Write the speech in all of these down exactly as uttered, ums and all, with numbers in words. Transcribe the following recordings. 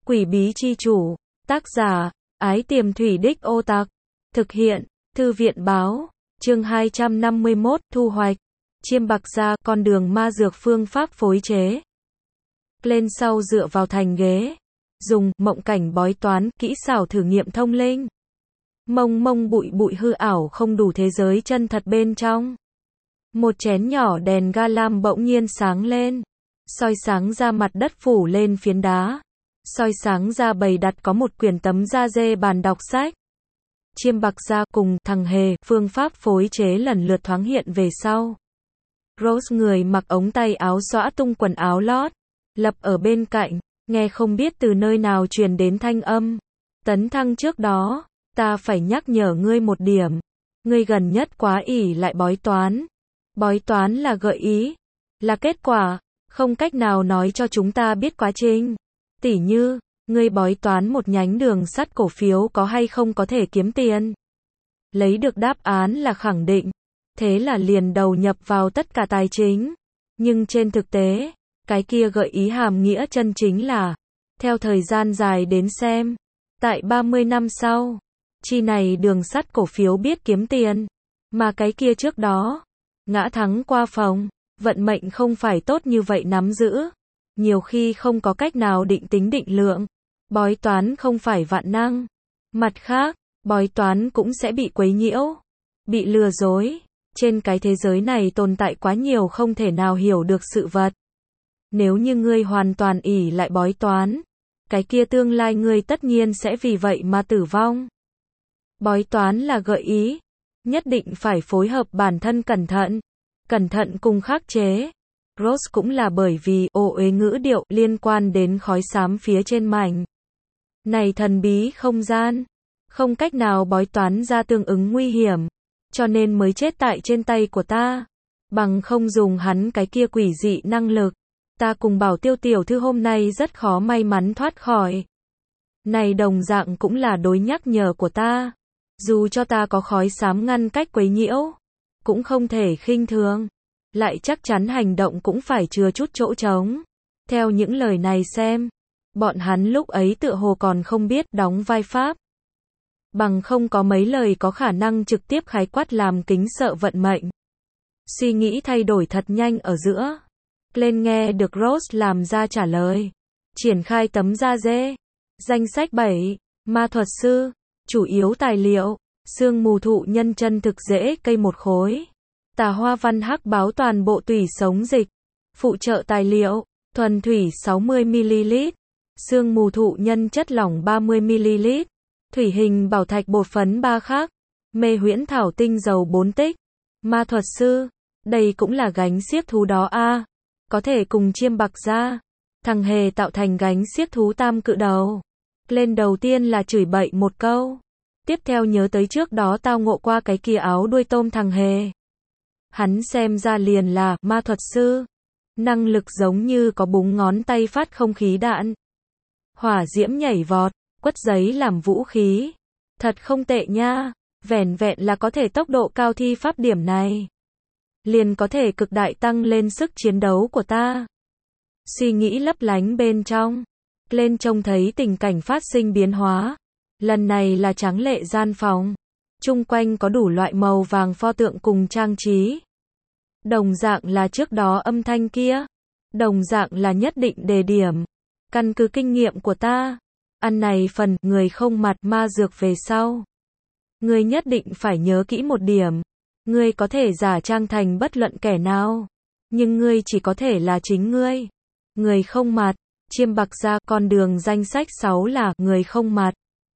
Quỷ bí chi chủ, tác giả, Ái Tiềm Thủy Đích Ô Tặc, thực hiện, Thư viện báo, chương hai trăm năm mươi mốt, thu hoạch, chiêm bạc ra, con đường ma dược phương pháp phối chế. Lên sau dựa vào thành ghế, dùng, mộng cảnh bói toán, kỹ xảo thử nghiệm thông linh. Mông mông bụi bụi hư ảo không đủ thế giới chân thật bên trong. Một chén nhỏ đèn ga lam bỗng nhiên sáng lên, soi sáng ra mặt đất phủ lên phiến đá, soi sáng ra bầy đặt có một quyển tấm da dê bàn đọc sách. Chiêm bạc ra cùng thằng hề, phương pháp phối chế lần lượt thoáng hiện về sau. Rose người mặc ống tay áo xõa tung quần áo lót, lập ở bên cạnh, nghe không biết từ nơi nào truyền đến thanh âm. Tấn thăng trước đó, ta phải nhắc nhở ngươi một điểm. Ngươi gần nhất quá ỷ lại bói toán. Bói toán là gợi ý, là kết quả, không cách nào nói cho chúng ta biết quá trình. Tỉ như, ngươi bói toán một nhánh đường sắt cổ phiếu có hay không có thể kiếm tiền. Lấy được đáp án là khẳng định, thế là liền đầu nhập vào tất cả tài chính. Nhưng trên thực tế, cái kia gợi ý hàm nghĩa chân chính là, theo thời gian dài đến xem, tại ba mươi năm sau, chi này đường sắt cổ phiếu biết kiếm tiền, mà cái kia trước đó, ngã thắng qua phòng, vận mệnh không phải tốt như vậy nắm giữ. Nhiều khi không có cách nào định tính định lượng. Bói toán không phải vạn năng. Mặt khác, bói toán cũng sẽ bị quấy nhiễu, bị lừa dối. Trên cái thế giới này tồn tại quá nhiều không thể nào hiểu được sự vật. Nếu như ngươi hoàn toàn ỷ lại bói toán, cái kia tương lai ngươi tất nhiên sẽ vì vậy mà tử vong. Bói toán là gợi ý, nhất định phải phối hợp bản thân cẩn thận, cẩn thận cùng khắc chế. Rose cũng là bởi vì ô uế ngữ điệu liên quan đến khói xám phía trên mảnh này thần bí không gian, không cách nào bói toán ra tương ứng nguy hiểm, cho nên mới chết tại trên tay của ta. Bằng không dùng hắn cái kia quỷ dị năng lực, ta cùng Bảo Tiêu tiểu thư hôm nay rất khó may mắn thoát khỏi. Này đồng dạng cũng là đối nhắc nhở của ta. Dù cho ta có khói xám ngăn cách quấy nhiễu, cũng không thể khinh thường. Lại chắc chắn hành động cũng phải chừa chút chỗ trống. Theo những lời này xem, bọn hắn lúc ấy tựa hồ còn không biết đóng vai pháp. Bằng không có mấy lời có khả năng trực tiếp khái quát làm kính sợ vận mệnh. Suy nghĩ thay đổi thật nhanh ở giữa. Lên nghe được Rose làm ra trả lời. Triển khai tấm da dê. Danh sách bảy. Ma thuật sư. Chủ yếu tài liệu. Sương mù thụ nhân chân thực rễ cây một khối. Tà hoa văn hắc báo toàn bộ tủy sống dịch. Phụ trợ tài liệu. Thuần thủy sáu mươi mi-li-lít. Sương mù thụ nhân chất lỏng ba mươi mi-li-lít. Thủy hình bảo thạch bột phấn ba khắc. Mê huyễn thảo tinh dầu bốn tích. Ma thuật sư. Đây cũng là gánh xiếc thú đó a à. Có thể cùng chiêm bạc ra. Thằng hề tạo thành gánh xiếc thú tam cự đầu. Lên đầu tiên là chửi bậy một câu. Tiếp theo nhớ tới trước đó tao ngộ qua cái kia áo đuôi tôm thằng hề. Hắn xem ra liền là ma thuật sư. Năng lực giống như có búng ngón tay phát không khí đạn. Hỏa diễm nhảy vọt, quất giấy làm vũ khí. Thật không tệ nha, vẻn vẹn là có thể tốc độ cao thi pháp điểm này. Liền có thể cực đại tăng lên sức chiến đấu của ta. Suy nghĩ lấp lánh bên trong. Lên trông thấy tình cảnh phát sinh biến hóa. Lần này là tráng lệ gian phòng. Chung quanh có đủ loại màu vàng pho tượng cùng trang trí. Đồng dạng là trước đó âm thanh kia. Đồng dạng là nhất định đề điểm. Căn cứ kinh nghiệm của ta. Ăn này phần người không mặt ma dược về sau. Ngươi nhất định phải nhớ kỹ một điểm. Ngươi có thể giả trang thành bất luận kẻ nào. Nhưng ngươi chỉ có thể là chính ngươi. Người không mặt. Chiêm bạc ra con đường danh sách sáu là người không mặt.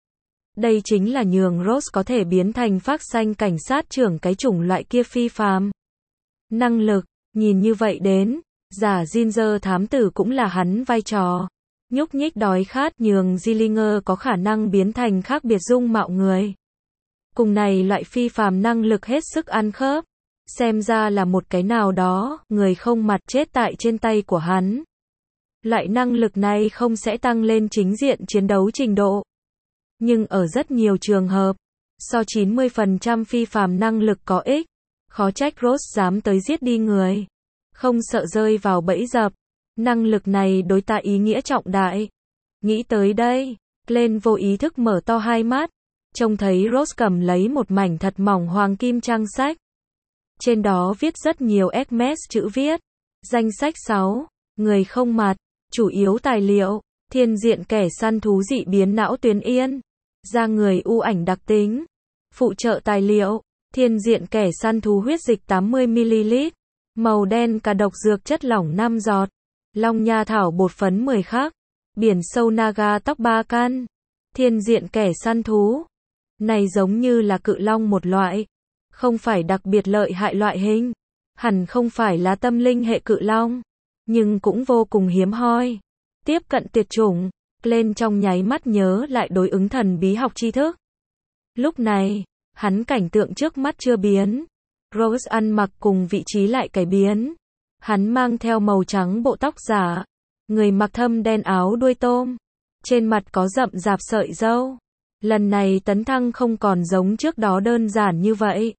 Đây chính là nhường Rose có thể biến thành phác xanh cảnh sát trưởng cái chủng loại kia phi phàm. Năng lực, nhìn như vậy đến, giả Ginger thám tử cũng là hắn vai trò. Nhúc nhích đói khát nhường Gillinger có khả năng biến thành khác biệt dung mạo người. Cùng này loại phi phàm năng lực hết sức ăn khớp. Xem ra là một cái nào đó, người không mặt chết tại trên tay của hắn. Loại năng lực này không sẽ tăng lên chính diện chiến đấu trình độ. Nhưng ở rất nhiều trường hợp, so chín mươi phần trăm phi phàm năng lực có ích, khó trách Rose dám tới giết đi người. Không sợ rơi vào bẫy dập. Năng lực này đối ta ý nghĩa trọng đại. Nghĩ tới đây, Glenn vô ý thức mở to hai mắt, trông thấy Rose cầm lấy một mảnh thật mỏng hoàng kim trang sách. Trên đó viết rất nhiều Hermes chữ viết. Danh sách sáu, người không mặt, chủ yếu tài liệu, thiên diện kẻ săn thú dị biến não tuyến yên, da người u ảnh đặc tính, phụ trợ tài liệu, thiên diện kẻ săn thú huyết dịch tám mươi mi li lít, màu đen cả độc dược chất lỏng năm giọt, long nha thảo bột phấn mười khắc, biển sâu naga tóc ba căn, thiên diện kẻ săn thú. Này giống như là cự long một loại, không phải đặc biệt lợi hại loại hình, hẳn không phải là tâm linh hệ cự long, nhưng cũng vô cùng hiếm hoi. Tiếp cận tuyệt chủng, Glenn trong nháy mắt nhớ lại đối ứng thần bí học tri thức. Lúc này, hắn cảnh tượng trước mắt chưa biến. Rose ăn mặc cùng vị trí lại cải biến. Hắn mang theo màu trắng bộ tóc giả, người mặc thâm đen áo đuôi tôm, trên mặt có rậm rạp sợi râu. Lần này tấn thăng không còn giống trước đó đơn giản như vậy.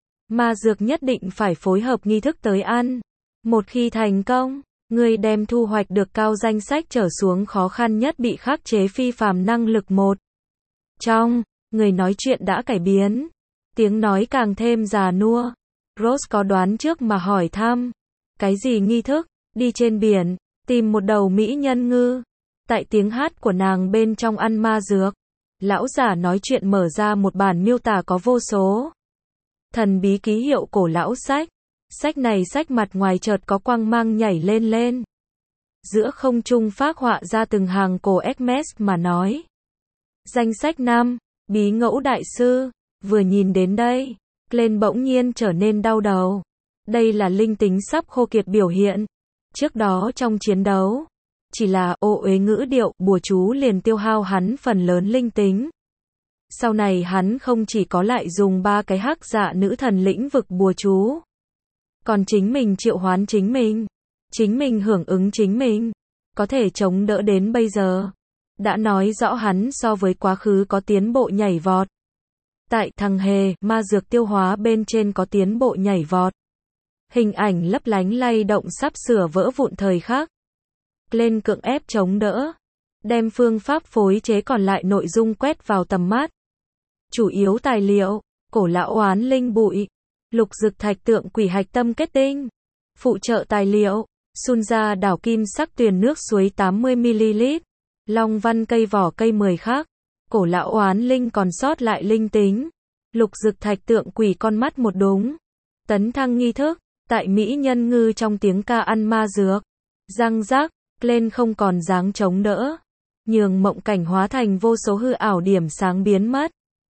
Ma dược nhất định phải phối hợp nghi thức tới ăn. Một khi thành công, người đem thu hoạch được cao danh sách trở xuống khó khăn nhất bị khắc chế phi phàm năng lực một. Trong, người nói chuyện đã cải biến. Tiếng nói càng thêm già nua. Rose có đoán trước mà hỏi thăm. Cái gì nghi thức? Đi trên biển, tìm một đầu mỹ nhân ngư. Tại tiếng hát của nàng bên trong ăn ma dược. Lão giả nói chuyện mở ra một bản miêu tả có vô số thần bí ký hiệu cổ lão sách. Sách này sách mặt ngoài chợt có quang mang nhảy lên lên. Giữa không trung phác họa ra từng hàng cổ Hermes mà nói. Danh sách năm, bí ngẫu đại sư. Vừa nhìn đến đây, Glenn bỗng nhiên trở nên đau đầu. Đây là linh tính sắp khô kiệt biểu hiện. Trước đó trong chiến đấu, chỉ là ô uế ngữ điệu, bùa chú liền tiêu hao hắn phần lớn linh tính. Sau này hắn không chỉ có lại dùng ba cái hắc dạ nữ thần lĩnh vực bùa chú, còn chính mình triệu hoán chính mình, chính mình hưởng ứng chính mình, có thể chống đỡ đến bây giờ. Đã nói rõ hắn so với quá khứ có tiến bộ nhảy vọt. Tại thằng hề, ma dược tiêu hóa bên trên có tiến bộ nhảy vọt. Hình ảnh lấp lánh lay động sắp sửa vỡ vụn thời khắc. Glenn cưỡng ép chống đỡ, đem phương pháp phối chế còn lại nội dung quét vào tầm mắt. Chủ yếu tài liệu, cổ lão oán linh bụi, lục dực thạch tượng quỷ hạch tâm kết tinh. Phụ trợ tài liệu, sun ra đảo kim sắc tuyền nước suối tám mươi mi li lít, long văn cây vỏ cây mười khắc, cổ lão oán linh còn sót lại linh tính, lục dực thạch tượng quỷ con mắt một đúng. Tấn thăng nghi thức, tại mỹ nhân ngư trong tiếng ca ăn ma dược. Răng rác, Glenn không còn dáng chống đỡ, nhường mộng cảnh hóa thành vô số hư ảo điểm sáng biến mất.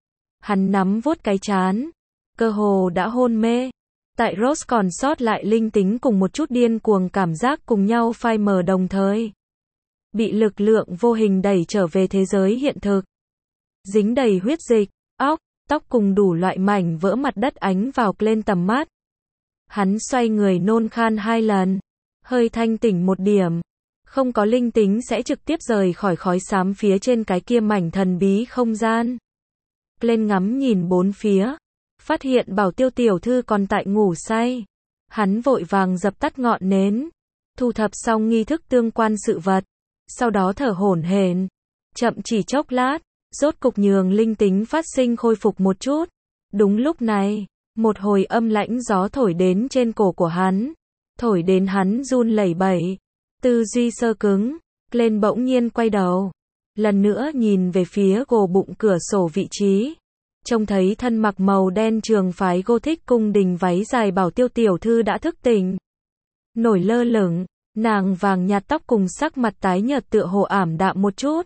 Hắn nắm vuốt cái trán, cơ hồ đã hôn mê. Tại Rose còn sót lại linh tính cùng một chút điên cuồng cảm giác cùng nhau phai mờ đồng thời. Bị lực lượng vô hình đẩy trở về thế giới hiện thực. Dính đầy huyết dịch, óc, tóc cùng đủ loại mảnh vỡ mặt đất ánh vào Glenn tầm mắt. Hắn xoay người nôn khan hai lần, hơi thanh tỉnh một điểm. Không có linh tính sẽ trực tiếp rời khỏi khói xám phía trên cái kia mảnh thần bí không gian. Glenn ngắm nhìn bốn phía, phát hiện Bảo Tiêu tiểu thư còn tại ngủ say. Hắn vội vàng dập tắt ngọn nến, thu thập xong nghi thức tương quan sự vật, sau đó thở hổn hển, chậm chỉ chốc lát, rốt cục nhường linh tính phát sinh khôi phục một chút. Đúng lúc này, một hồi âm lãnh gió thổi đến trên cổ của hắn, thổi đến hắn run lẩy bẩy. Tư duy sơ cứng, Glenn bỗng nhiên quay đầu, lần nữa nhìn về phía gồ bụng cửa sổ vị trí, trông thấy thân mặc màu đen trường phái Gothic cung đình váy dài Bảo Tiêu tiểu thư đã thức tỉnh. Nổi lơ lửng, nàng vàng nhạt tóc cùng sắc mặt tái nhợt tựa hồ ảm đạm một chút.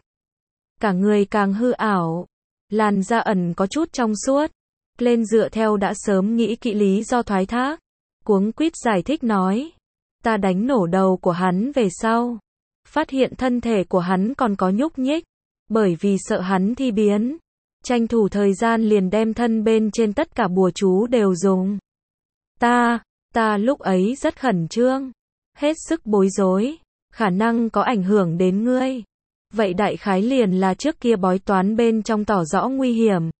Cả người càng hư ảo, làn da ẩn có chút trong suốt. Glenn dựa theo đã sớm nghĩ kỹ lý do thoái thác, cuống quýt giải thích nói. Ta đánh nổ đầu của hắn về sau, phát hiện thân thể của hắn còn có nhúc nhích, bởi vì sợ hắn thi biến, tranh thủ thời gian liền đem thân bên trên tất cả bùa chú đều dùng. Ta, ta lúc ấy rất khẩn trương, hết sức bối rối, khả năng có ảnh hưởng đến ngươi. Vậy đại khái liền là trước kia bói toán bên trong tỏ rõ nguy hiểm.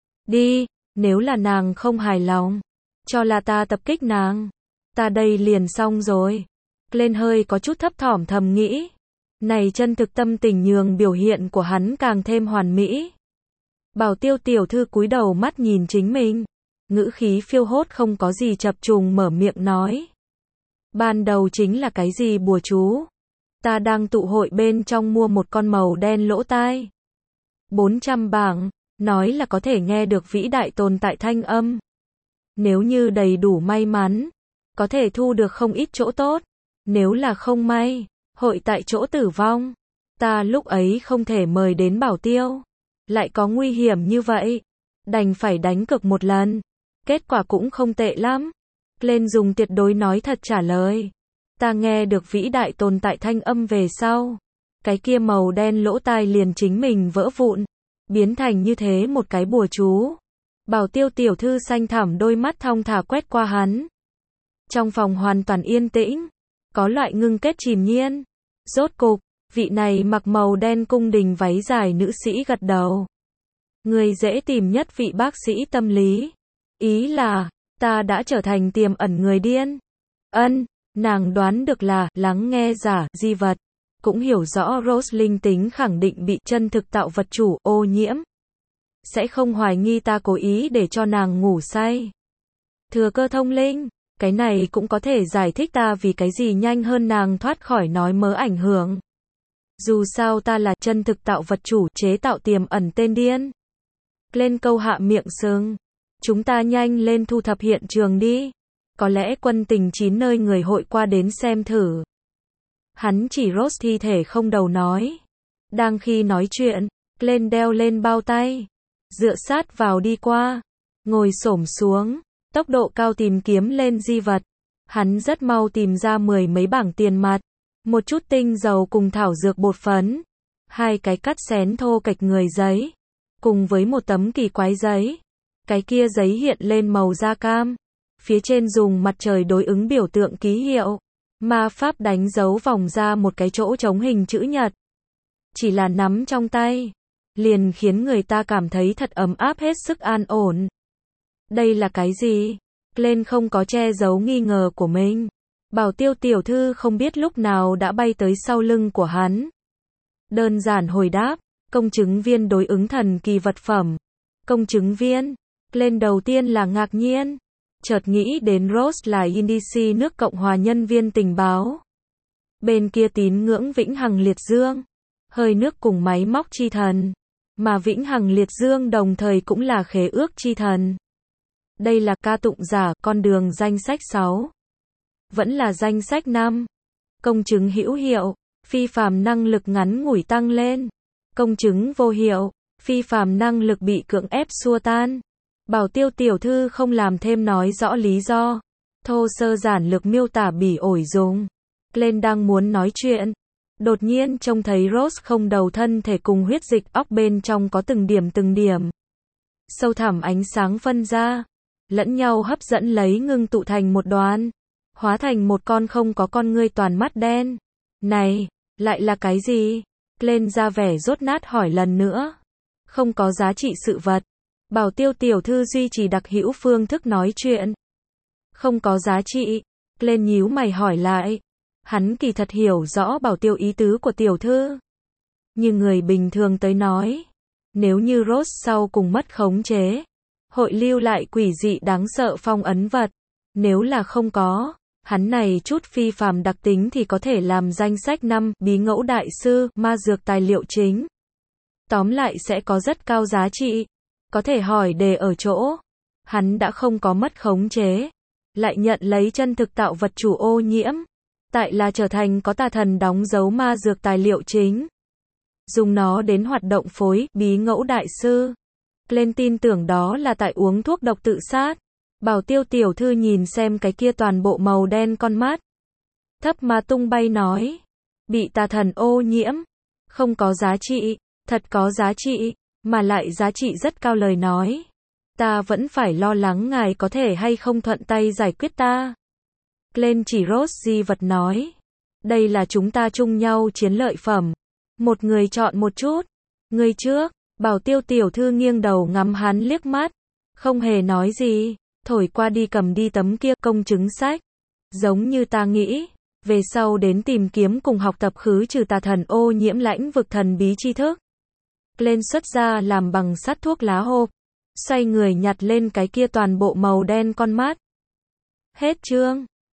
Đi, nếu là nàng không hài lòng, cho là ta tập kích nàng. Ta đây liền xong rồi. Glenn hơi có chút thấp thỏm thầm nghĩ. Này chân thực tâm tình nhường biểu hiện của hắn càng thêm hoàn mỹ. Bảo Tiêu tiểu thư cúi đầu mắt nhìn chính mình, ngữ khí phiêu hốt không có gì chập trùng mở miệng nói. Ban đầu chính là cái gì bùa chú? Ta đang tụ hội bên trong mua một con màu đen lỗ tai. bốn trăm bảng, nói là có thể nghe được vĩ đại tồn tại thanh âm. Nếu như đầy đủ may mắn, có thể thu được không ít chỗ tốt. Nếu là không may, hội tại chỗ tử vong. Ta lúc ấy không thể mời đến Bảo Tiêu. Lại có nguy hiểm như vậy. Đành phải đánh cược một lần. Kết quả cũng không tệ lắm. Lên dùng tuyệt đối nói thật trả lời. Ta nghe được vĩ đại tồn tại thanh âm về sau. Cái kia màu đen lỗ tai liền chính mình vỡ vụn. Biến thành như thế một cái bùa chú. Bảo Tiêu tiểu thư xanh thẳm đôi mắt thong thả quét qua hắn. Trong phòng hoàn toàn yên tĩnh. Có loại ngưng kết chìm nhiên. Rốt cục, vị này mặc màu đen cung đình váy dài nữ sĩ gật đầu. Người dễ tìm nhất vị bác sĩ tâm lý. Ý là, ta đã trở thành tiềm ẩn người điên. Ân, nàng đoán được là, lắng nghe giả, di vật. Cũng hiểu rõ Rose linh tính khẳng định bị chân thực tạo vật chủ, ô nhiễm. Sẽ không hoài nghi ta cố ý để cho nàng ngủ say. Thừa cơ thông linh, cái này cũng có thể giải thích ta vì cái gì nhanh hơn nàng thoát khỏi nói mớ ảnh hưởng. Dù sao ta là chân thực tạo vật chủ chế tạo tiềm ẩn tên điên. Lên câu hạ miệng sưng. Chúng ta nhanh lên thu thập hiện trường đi. Có lẽ quân tình chín nơi người hội qua đến xem thử. Hắn chỉ Rose thi thể không đầu nói. Đang khi nói chuyện, lên đeo lên bao tay. Dựa sát vào đi qua. Ngồi xổm xuống. Tốc độ cao tìm kiếm lên di vật. Hắn rất mau tìm ra mười mấy bảng tiền mặt. Một chút tinh dầu cùng thảo dược bột phấn. Hai cái cắt xén thô kệch người giấy. Cùng với một tấm kỳ quái giấy. Cái kia giấy hiện lên màu da cam. Phía trên dùng mặt trời đối ứng biểu tượng ký hiệu. Ma pháp đánh dấu vòng ra một cái chỗ trống hình chữ nhật. Chỉ là nắm trong tay. Liền khiến người ta cảm thấy thật ấm áp hết sức an ổn. Đây là cái gì? Lên không có che giấu nghi ngờ của mình. Bảo Tiêu tiểu thư không biết lúc nào đã bay tới sau lưng của hắn. Đơn giản hồi đáp, công chứng viên đối ứng thần kỳ vật phẩm. Công chứng viên, lên đầu tiên là ngạc nhiên. Chợt nghĩ đến Rose là Indici nước Cộng hòa nhân viên tình báo. Bên kia tín ngưỡng vĩnh hằng liệt dương. Hơi nước cùng máy móc chi thần. Mà vĩnh hằng liệt dương đồng thời cũng là khế ước chi thần. Đây là ca tụng giả, con đường danh sách sáu. Vẫn là danh sách năm. Công chứng hữu hiệu, phi phàm năng lực ngắn ngủi tăng lên. Công chứng vô hiệu, phi phàm năng lực bị cưỡng ép xua tan. Bảo Tiêu tiểu thư không làm thêm nói rõ lý do. Thô sơ giản lược miêu tả bỉ ổi dùng. Lên đang muốn nói chuyện. Đột nhiên trông thấy Rose không đầu thân thể cùng huyết dịch óc bên trong có từng điểm từng điểm. Sâu thẳm ánh sáng phân ra. Lẫn nhau hấp dẫn lấy ngưng tụ thành một đoàn. Hóa thành một con không có con ngươi toàn mắt đen. Này, lại là cái gì? Lên ra vẻ rốt nát hỏi lần nữa. Không có giá trị sự vật. Bảo Tiêu tiểu thư duy trì đặc hữu phương thức nói chuyện. Không có giá trị. Lên nhíu mày hỏi lại. Hắn kỳ thật hiểu rõ Bảo Tiêu ý tứ của tiểu thư. Nhưng người bình thường tới nói. Nếu như Rose sau cùng mất khống chế. Hội lưu lại quỷ dị đáng sợ phong ấn vật. Nếu là không có. Hắn này chút phi phàm đặc tính thì có thể làm danh sách năm bí ngẫu đại sư, ma dược tài liệu chính. Tóm lại sẽ có rất cao giá trị. Có thể hỏi đề ở chỗ. Hắn đã không có mất khống chế. Lại nhận lấy chân thực tạo vật chủ ô nhiễm. Tại là trở thành có tà thần đóng dấu ma dược tài liệu chính. Dùng nó đến hoạt động phối, bí ngẫu đại sư. Lên tin tưởng đó là tại uống thuốc độc tự sát. Bảo Tiêu tiểu thư nhìn xem cái kia toàn bộ màu đen con mắt. Thấp mà tung bay nói. Bị tà thần ô nhiễm. Không có giá trị. Thật có giá trị. Mà lại giá trị rất cao lời nói. Ta vẫn phải lo lắng ngài có thể hay không thuận tay giải quyết ta. Lên chỉ Rose di vật nói. Đây là chúng ta chung nhau chiến lợi phẩm. Một người chọn một chút. Người trước. Bảo Tiêu tiểu thư nghiêng đầu ngắm hắn liếc mắt. Không hề nói gì. Thổi qua đi cầm đi tấm kia công chứng sách. Giống như ta nghĩ. về sau đến tìm kiếm cùng học tập khứ trừ tà thần ô nhiễm lãnh vực thần bí tri thức. Lên xuất ra làm bằng sắt thuốc lá hộp. Xoay người nhặt lên cái kia toàn bộ màu đen con mắt. Hết chương.